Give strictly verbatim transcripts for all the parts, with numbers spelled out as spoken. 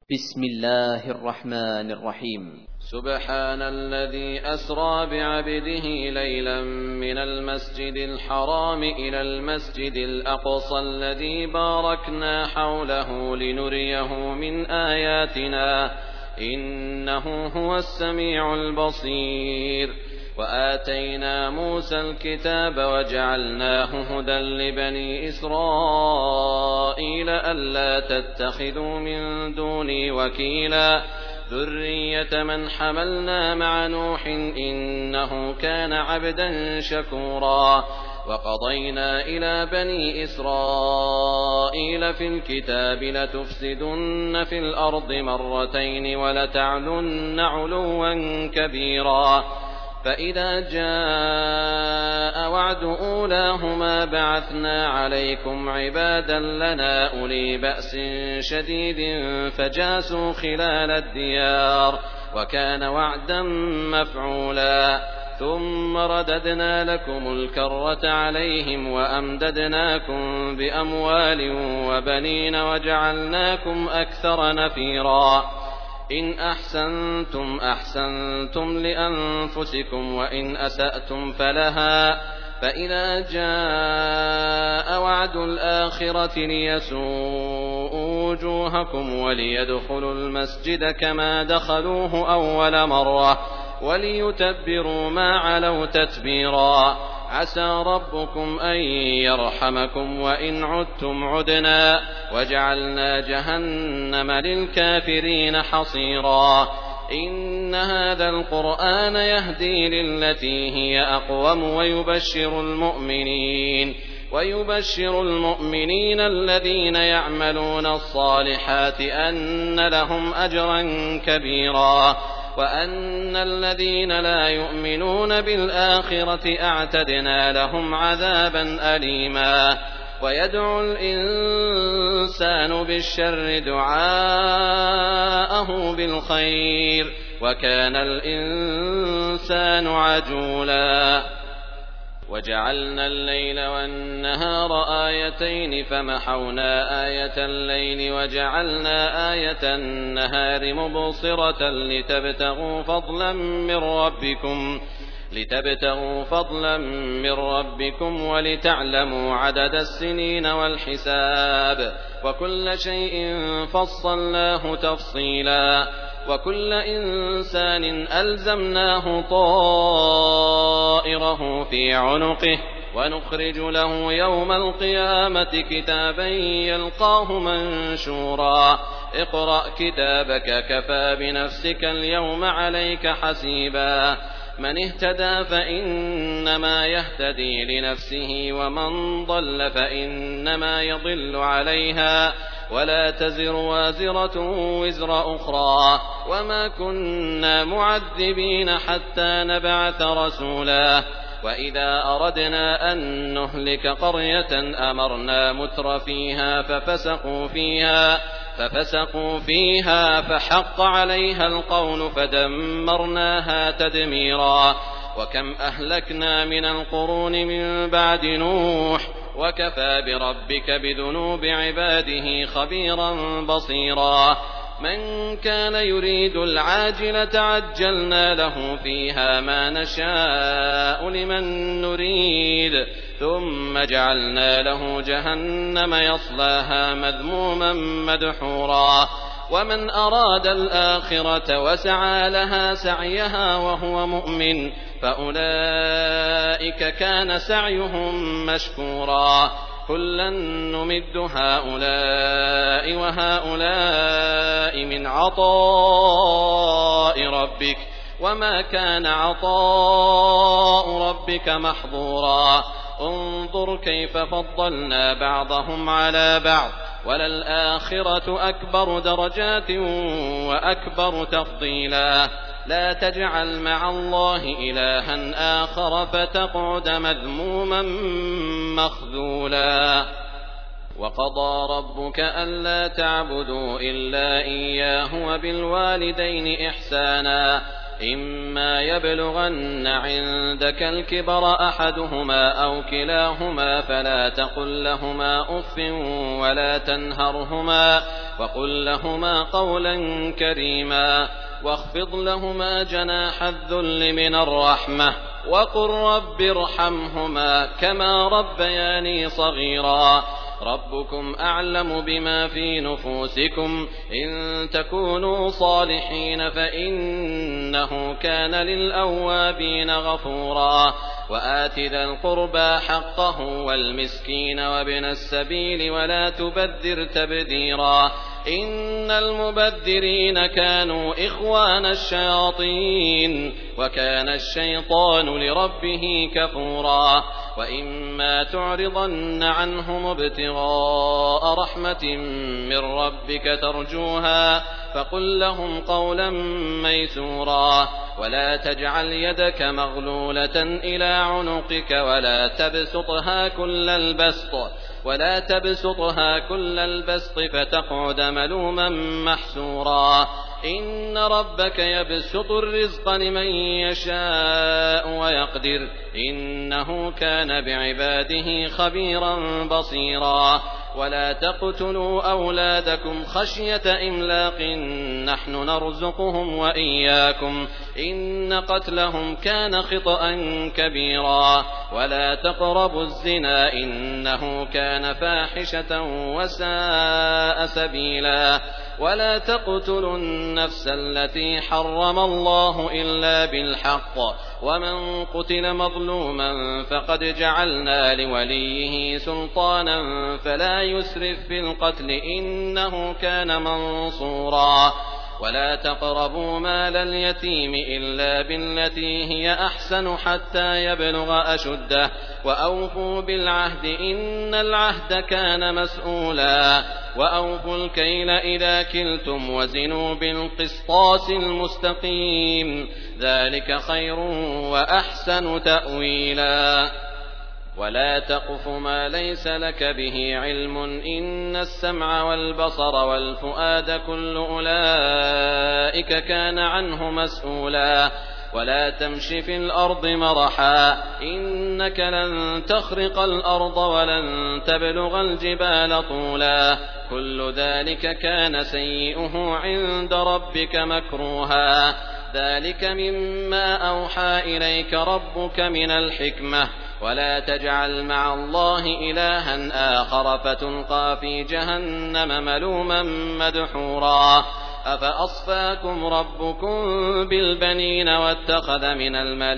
بسم الله الرحمن الرحيم. سبحان الذي أسرى بعبده ليلا من المسجد الحرام إلى المسجد الأقصى الذي باركنا حوله لنريه من آياتنا إنه هو السميع البصير. وآتينا موسى الكتاب وجعلناه هدى لبني إسرائيل ألا تتخذوا من دوني وكيلا ذرية من حملنا مع نوح إنه كان عبدا شكورا. وقضينا إلى بني إسرائيل في الكتاب لتفسدن في الأرض مرتين ولتعلن علوا كبيرا. فإذا جاء وعد أولاهما بعثنا عليكم عبادا لنا أولي بأس شديد فجاسوا خلال الديار وكان وعدا مفعولا. ثم رددنا لكم الكرة عليهم وأمددناكم بأموال وبنين وجعلناكم أكثر نفيرا. إن أحسنتم أحسنتم لأنفسكم وإن أسأتم فلها. فإذا جاء وعد الآخرة ليسوءوا وجوهكم وليدخلوا المسجد كما دخلوه أول مرة وليتبروا ما علوا تتبيرا. عسى ربكم أن يرحمكم وإن عدتم عدنا وجعلنا جهنم للكافرين حصيرا. إن هذا القرآن يهدي للتي هي أقوم ويبشر المؤمنين ويبشر المؤمنين الذين يعملون الصالحات أن لهم أجرا كبيرا. وأن الذين لا يؤمنون بالآخرة أعتدنا لهم عذابا أليما. ويدعو الإنسان بالشر دعاءه بالخير وكان الإنسان عجولا. وجعلنا الليل والنهار آيتين فمحونا آية الليل وجعلنا آية النهار مبصرة لتبتغوا فضلا من ربكم لتبتغوا فضلا من ربكم ولتعلموا عدد السنين والحساب وكل شيء فصلناه تفصيلا. وكل إنسان ألزمناه طائره في عنقه ونخرج له يوم القيامة كتابا يلقاه منشورا. اقرأ كتابك كفى بنفسك اليوم عليك حسيبا. من اهتدى فإنما يهتدي لنفسه ومن ضل فإنما يضل عليها ولا تزر وازرة وزر أخرى وما كنا معذبين حتى نبعث رسولا. وإذا أردنا أن نهلك قرية أمرنا متر فيها ففسقوا فيها ففسقوا فيها فحق عليها القول فدمرناها تدميرا. وكم أهلكنا من القرون من بعد نوح وكفى بربك بذنوب عباده خبيرا بصيرا. من كان يريد العاجلة عجلنا له فيها ما نشاء لمن نريد ثم جعلنا له جهنم يصلاها مذموما مدحورا. ومن أراد الآخرة وسعى لها سعيها وهو مؤمن فأولئك كان سعيهم مشكورا. كلا نمد هؤلاء وهؤلاء من عطاء ربك وما كان عطاء ربك محظورا. انظر كيف فضلنا بعضهم على بعض وللآخرة أكبر درجات وأكبر تفضيلا. لا تجعل مع الله إلها آخر فتقعد مذموما مخذولا. وقضى ربك ألا تعبدوا إلا إياه وبالوالدين إحسانا إما يبلغن عندك الكبر أحدهما أو كلاهما فلا تقل لهما أف ولا تنهرهما وقل لهما قولا كريما واخفض لهما جناح الذل من الرحمة وقل رب ارحمهما كما ربياني صغيرا ربكم أعلم بما في نفوسكم إن تكونوا صالحين فإنه كان للأوابين غفورا وآت ذا القربى حقه والمسكين وابن السبيل ولا تبذر تبذيرا إن المبذرين كانوا إخوان الشياطين وكان الشيطان لربه كفورا وإما تعرضن عنهم ابتغاء رحمة من ربك ترجوها فقل لهم قولا ميسورا ولا تجعل يدك مغلولة إلى عنقك ولا تبسطها كل البسط ولا تبسطها كل البسط فتقعد ملوما محسورا إن ربك يبسط الرزق لمن يشاء ويقدر إنه كان بعباده خبيرا بصيرا ولا تقتلوا أولادكم خشية إملاق نحن نرزقهم وإياكم إن قتلهم كان خطأ كبيرا ولا تقربوا الزنا إنه كان فاحشة وساء سبيلا ولا تقتلوا النفس التي حرم الله إلا بالحق ومن قتل مظلوما فقد جعلنا لوليه سلطانا فلا يسرف في القتل إنه كان منصورا ولا تقربوا مال اليتيم إلا بالتي هي أحسن حتى يبلغ أشده وأوفوا بالعهد إن العهد كان مسؤولا وأوفوا الكيل إذا كلتم وزنوا بالقسطاس المستقيم ذلك خير وأحسن تأويلا ولا تقف ما ليس لك به علم إن السمع والبصر والفؤاد كل أولئك كان عنه مسؤولا ولا تمش في الأرض مرحا إنك لن تخرق الأرض ولن تبلغ الجبال طولا كل ذلك كان سيئه عند ربك مكروها ذلك مما أوحى إليك ربك من الحكمة ولا تجعل مع الله إلها آخر فتلقى في جهنم ملوما مدحورا أفأصفاكم ربكم بالبنين واتخذ من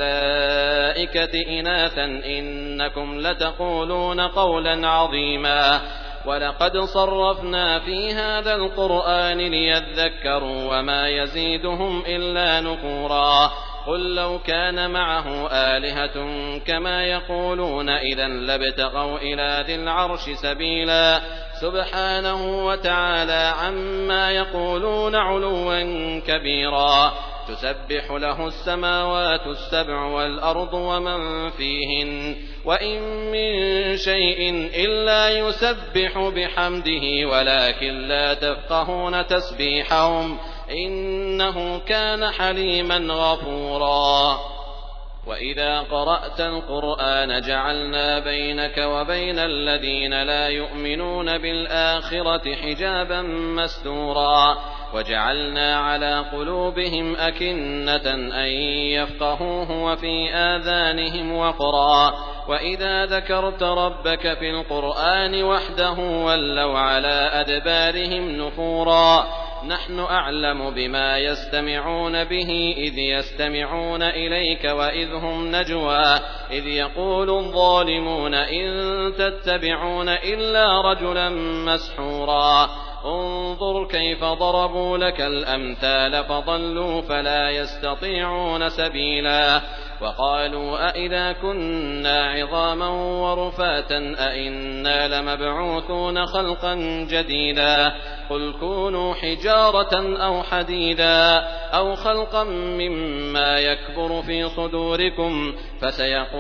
الملائكة إناثا إنكم لتقولون قولا عظيما ولقد صرفنا في هذا القرآن ليذكروا وما يزيدهم إلا نفورا قل لو كان معه آلهة كما يقولون إذا لابتغوا إلى ذي العرش سبيلا سبحانه وتعالى عما يقولون علوا كبيرا تسبح له السماوات السبع والأرض ومن فيهن وإن من شيء إلا يسبح بحمده ولكن لا تفقهون تسبيحهم إنه كان حليما غفورا وإذا قرأت القرآن جعلنا بينك وبين الذين لا يؤمنون بالآخرة حجابا مستورا وجعلنا على قلوبهم أكنة أن يفقهوه وفي آذانهم وقرا وإذا ذكرت ربك في القرآن وحده ولوا على أدبارهم نفورا نحن أعلم بما يستمعون به إذ يستمعون إليك وإذ هم نجوى إذ يقول الظالمون إن تتبعون إلا رجلا مسحورا انظر كيف ضربوا لك الأمثال فضلوا فلا يستطيعون سبيلا وقالوا أئذا كنا عظاما ورفاتا أئنا لمبعوثون خلقا جديدا قل كونوا حجارة أو حديدا أو خلقا مما يكبر في صدوركم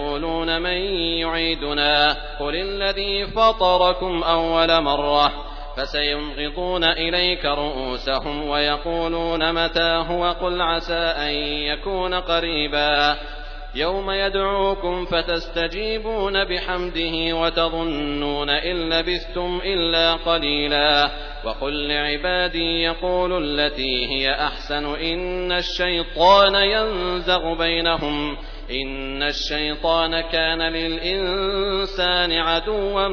فسيقولون من يعيدنا قل الذي فطركم أول مرة فسينغضون إليك رؤوسهم ويقولون متى هو قل عسى أن يكون قريبا يوم يدعوكم فتستجيبون بحمده وتظنون إن لبثتم إلا قليلا وقل لعبادي يقولوا التي هي أحسن إن الشيطان ينزغ بينهم إن الشيطان كان للإنسان عدوا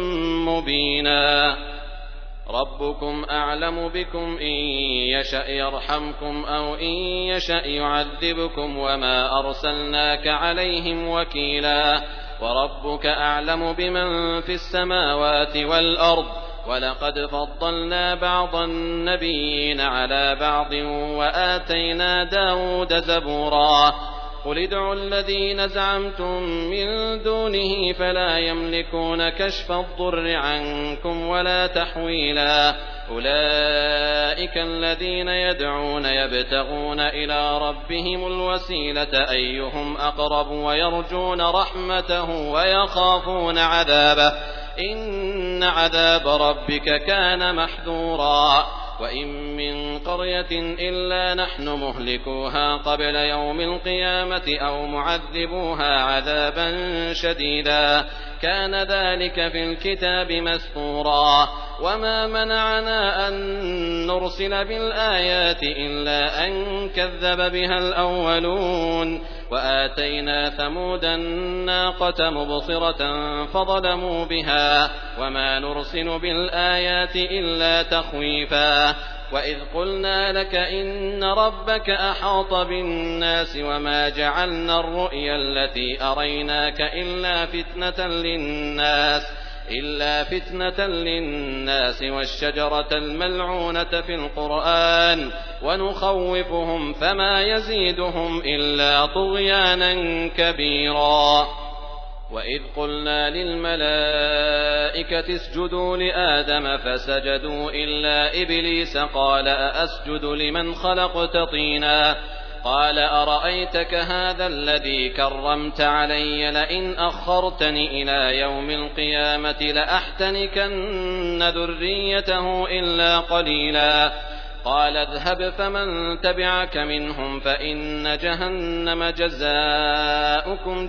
مبينا ربكم أعلم بكم إن يشأ يرحمكم أو إن يشأ يعذبكم وما أرسلناك عليهم وكيلا وربك أعلم بمن في السماوات والأرض ولقد فضلنا بعض النبيين على بعض وآتينا داود زبورا قل ادعوا الذين زعمتم من دونه فلا يملكون كشف الضر عنكم ولا تحويلا أولئك الذين يدعون يبتغون إلى ربهم الوسيلة أيهم أقرب ويرجون رحمته ويخافون عذابه إن عذاب ربك كان محذورا وإن من قرية إلا نحن مهلكوها قبل يوم القيامة أو معذبوها عذابا شديدا كان ذلك في الكتاب مسطورا وما منعنا أن نرسل بالآيات إلا أن كذب بها الأولون وآتينا ثمود الناقة مبصرة فظلموا بها وما نرسل بالآيات إلا تخويفا وإذ قلنا لك إن ربك أحاط بالناس وما جعلنا الرؤيا التي أريناك إلا فتنة للناس إلا فتنة للناس والشجرة الملعونة في القرآن ونخوفهم فما يزيدهم إلا طغيانا كبيرا وإذ قلنا للملائكة اسجدوا لآدم فسجدوا إلا إبليس قال أأسجد لمن خلقت طينا قال أرأيتك هذا الذي كرمت علي لئن أخرتني إلى يوم القيامة لأحتنكن ذريته إلا قليلا قال اذهب فمن تبعك منهم فإن جهنم جزاؤكم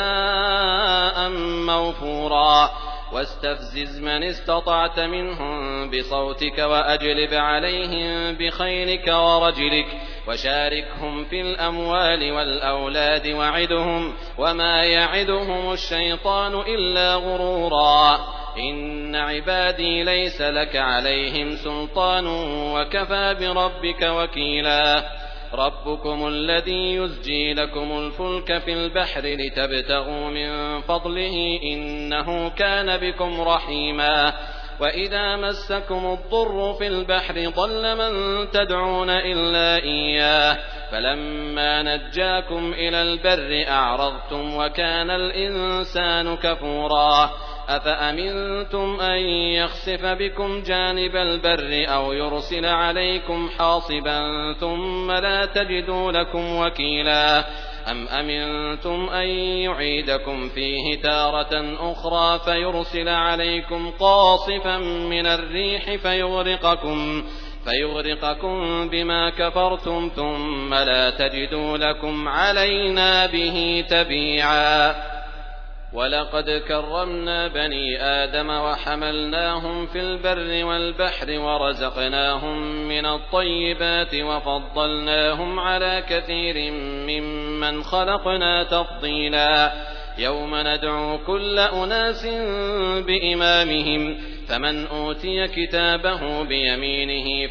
جزاء موفورا واستفزز من استطعت منهم بصوتك وأجلب عليهم بخيلك ورجلك وشاركهم في الأموال والأولاد وعدهم وما يعدهم الشيطان إلا غرورا إن عبادي ليس لك عليهم سلطان وكفى بربك وكيلا ربكم الذي يزجي لكم الفلك في البحر لتبتغوا من فضله إنه كان بكم رحيما وإذا مسكم الضر في البحر ضل من تدعون إلا إياه فلما نجاكم إلى البر أعرضتم وكان الإنسان كفورا أفأمنتم أن يخسف بكم جانب البر أو يرسل عليكم حاصبا ثم لا تجدوا لكم وكيلا أم أمنتم أن يعيدكم فيه تارة أخرى فيرسل عليكم قاصفا من الريح فيغرقكم فيغرقكم بما كفرتم ثم لا تجدوا لكم علينا به تبيعا ولقد كرمنا بني آدم وحملناهم في البر والبحر ورزقناهم من الطيبات وفضلناهم على كثير ممن خلقنا تفضيلا يوم ندعو كل أناس بإمامهم فمن أوتي كتابه بيمينه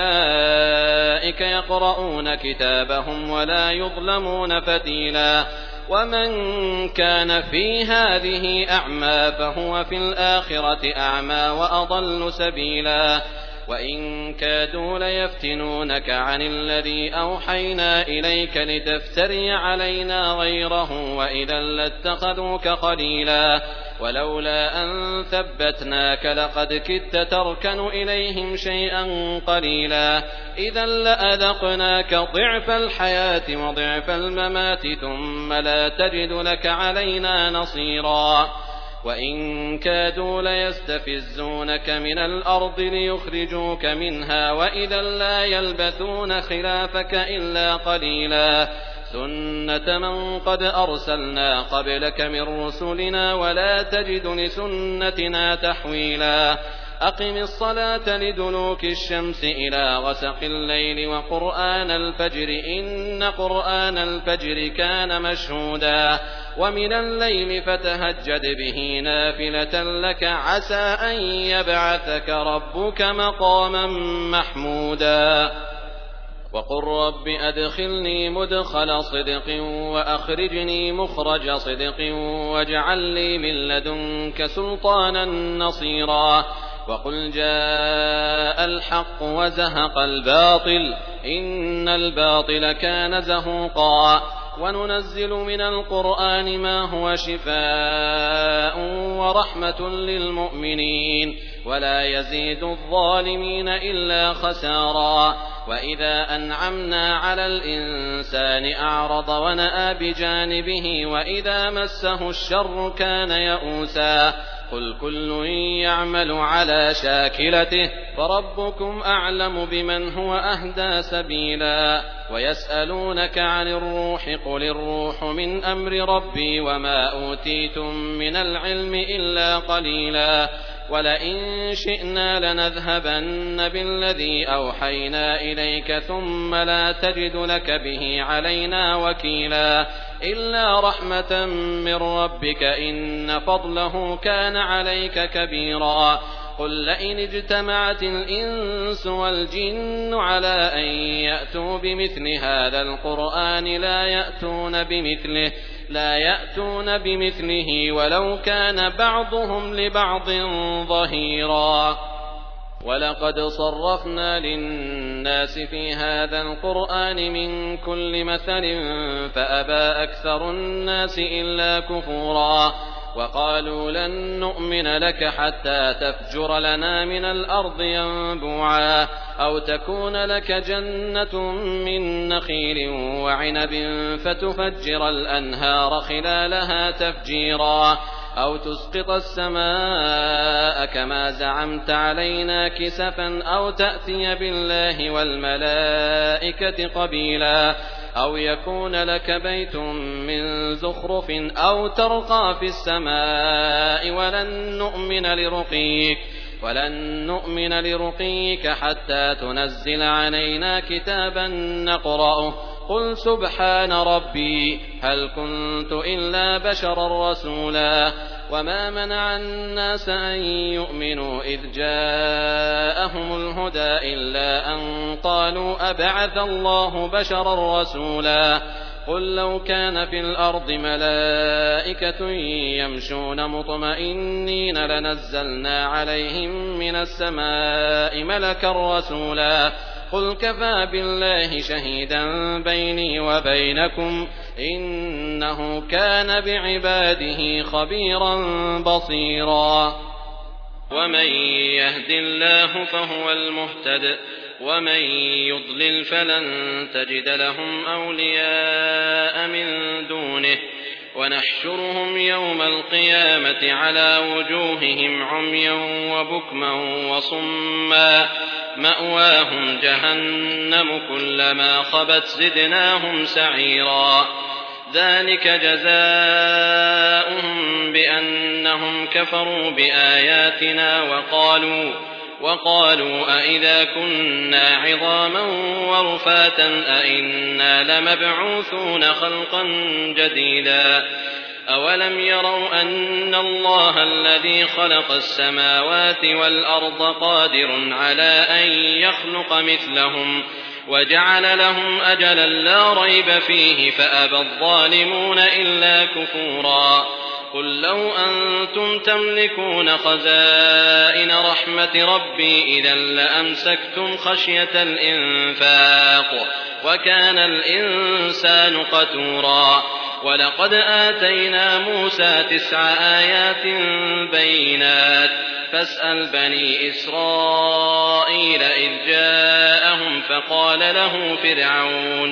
فأولئك يقرؤون كتابهم ولا يظلمون فتيلا ومن كان في هذه أعمى فهو في الآخرة أعمى وأضل سبيلا وإن كادوا ليفتنونك عن الذي أوحينا إليك لتفتري علينا غيره وإذا لاتخذوك خليلا ولولا أن ثبتناك لقد كدت تركن إليهم شيئا قليلا إذا لأذقناك ضعف الحياة وضعف الممات ثم لا تجد لك علينا نصيرا وإن كادوا ليستفزونك من الأرض ليخرجوك منها وإذا لا يلبثون خلافك إلا قليلا سنة من قد أرسلنا قبلك من رسلنا ولا تجد لسنتنا تحويلا أقم الصلاة لدلوك الشمس إلى غسق الليل وقرآن الفجر إن قرآن الفجر كان مشهودا ومن الليل فتهجد به نافلة لك عسى أن يبعثك ربك مقاما محمودا وقل رب أدخلني مدخل صدق وأخرجني مخرج صدق واجعل لي من لدنك سلطانا نصيرا وقل جاء الحق وزهق الباطل إن الباطل كان زهوقا وننزل من القرآن ما هو شفاء ورحمة للمؤمنين ولا يزيد الظالمين إلا خسارا وإذا أنعمنا على الإنسان أعرض ونأى بجانبه وإذا مسه الشر كان يئوسا قل كل يعمل على شاكلته فربكم أعلم بمن هو أهدى سبيلا ويسألونك عن الروح قل الروح من أمر ربي وما أوتيتم من العلم إلا قليلا ولئن شئنا لنذهبن بالذي أوحينا إليك ثم لا تجد لك به علينا وكيلا إلا رحمة من ربك إن فضله كان عليك كبيرا قل لئن اجتمعت الإنس والجن على أن يأتوا بمثل هذا القرآن لا يأتون بمثله لا يأتون بمثله ولو كان بعضهم لبعض ظهيرا ولقد صرفنا للناس في هذا القرآن من كل مثل فأبى أكثر الناس إلا كفورا وقالوا لن نؤمن لك حتى تفجر لنا من الأرض ينبوعا أو تكون لك جنة من نخيل وعنب فتفجر الأنهار خلالها تفجيرا أو تسقط السماء كما زعمت علينا كسفا أو تأتي بالله والملائكة قبيلا أو يكون لك بيت من زخرف أو ترقى في السماء ولن نؤمن لرقيك ولن نؤمن لرقيك حتى تنزل علينا كتابا نقرأه قل سبحان ربي هل كنت إلا بشرا رسولا وما منع الناس أن يؤمنوا إذ جاءهم الهدى إلا أن قالوا أبعث الله بشرا رسولا قل لو كان في الأرض ملائكة يمشون مطمئنين لنزلنا عليهم من السماء ملكا رسولا قل كفى بالله شهيدا بيني وبينكم إنه كان بعباده خبيرا بصيرا ومن يهد الله فهو المهتد ومن يضلل فلن تجد لهم أولياء من دونه ونحشرهم يوم القيامة على وجوههم عميا وبكما وصما مأواهم جهنم كلما خبت زدناهم سعيرا ذلك جزاؤهم بأنهم كفروا بآياتنا وقالوا وقالوا أئذا كنا عظاما ورفاتا أئنا لمبعوثون خلقا جديدا أولم يروا أن الله الذي خلق السماوات والأرض قادر على أن يخلق مثلهم وجعل لهم أجلا لا ريب فيه فأبى الظالمون إلا كفورا قل لو أنتم تملكون خزائن رحمة ربي إذا لأمسكتم خشية الإنفاق وكان الإنسان قتورا ولقد آتينا موسى تسع آيات بينات فاسأل بني إسرائيل إذ جاءهم فقال له فرعون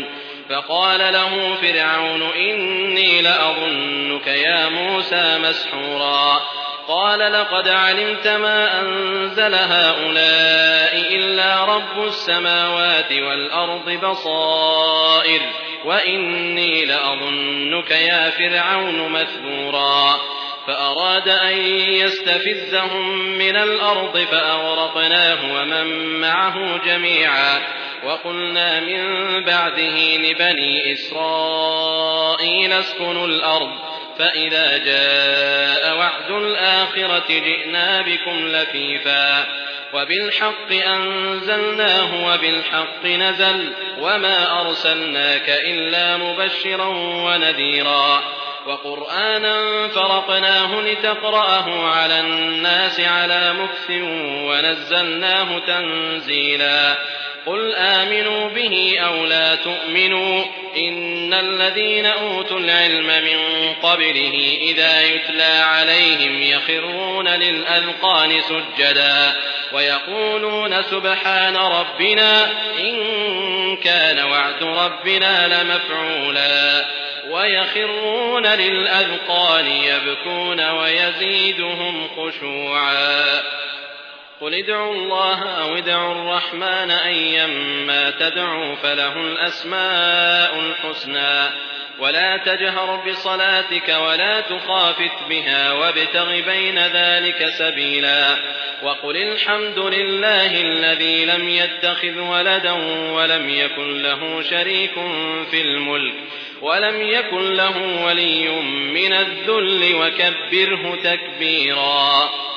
فقال له فرعون إني لأظنك يا موسى مسحورا قال لقد علمت ما أنزل هؤلاء إلا رب السماوات والأرض بصائر وإني لأظنك يا فرعون مثبورا فأراد أن يستفزهم من الأرض فأغرقناه ومن معه جميعا وقلنا من بعده لبني إسرائيل اسكنوا الأرض فإذا جاء وعد الآخرة جئنا بكم لفيفا وبالحق أنزلناه وبالحق نزل وما أرسلناك إلا مبشرا ونذيرا وقرآنا فرقناه لتقرأه على الناس على مكث ونزلناه تنزيلا قل آمنوا به أو لا تؤمنوا إن الذين أوتوا العلم من قبله إذا يتلى عليهم يخرون للأذقان سجدا ويقولون سبحان ربنا إن كان وعد ربنا لمفعولا ويخرون للأذقان يبكون ويزيدهم خشوعا قل ادعوا الله أو ادعوا الرحمن أيما تدعوا فله الأسماء الحسنى ولا تجهر بصلاتك ولا تخافت بها وابتغ بين ذلك سبيلا وقل الحمد لله الذي لم يتخذ ولدا ولم يكن له شريك في الملك ولم يكن له ولي من الذل وكبره تكبيرا.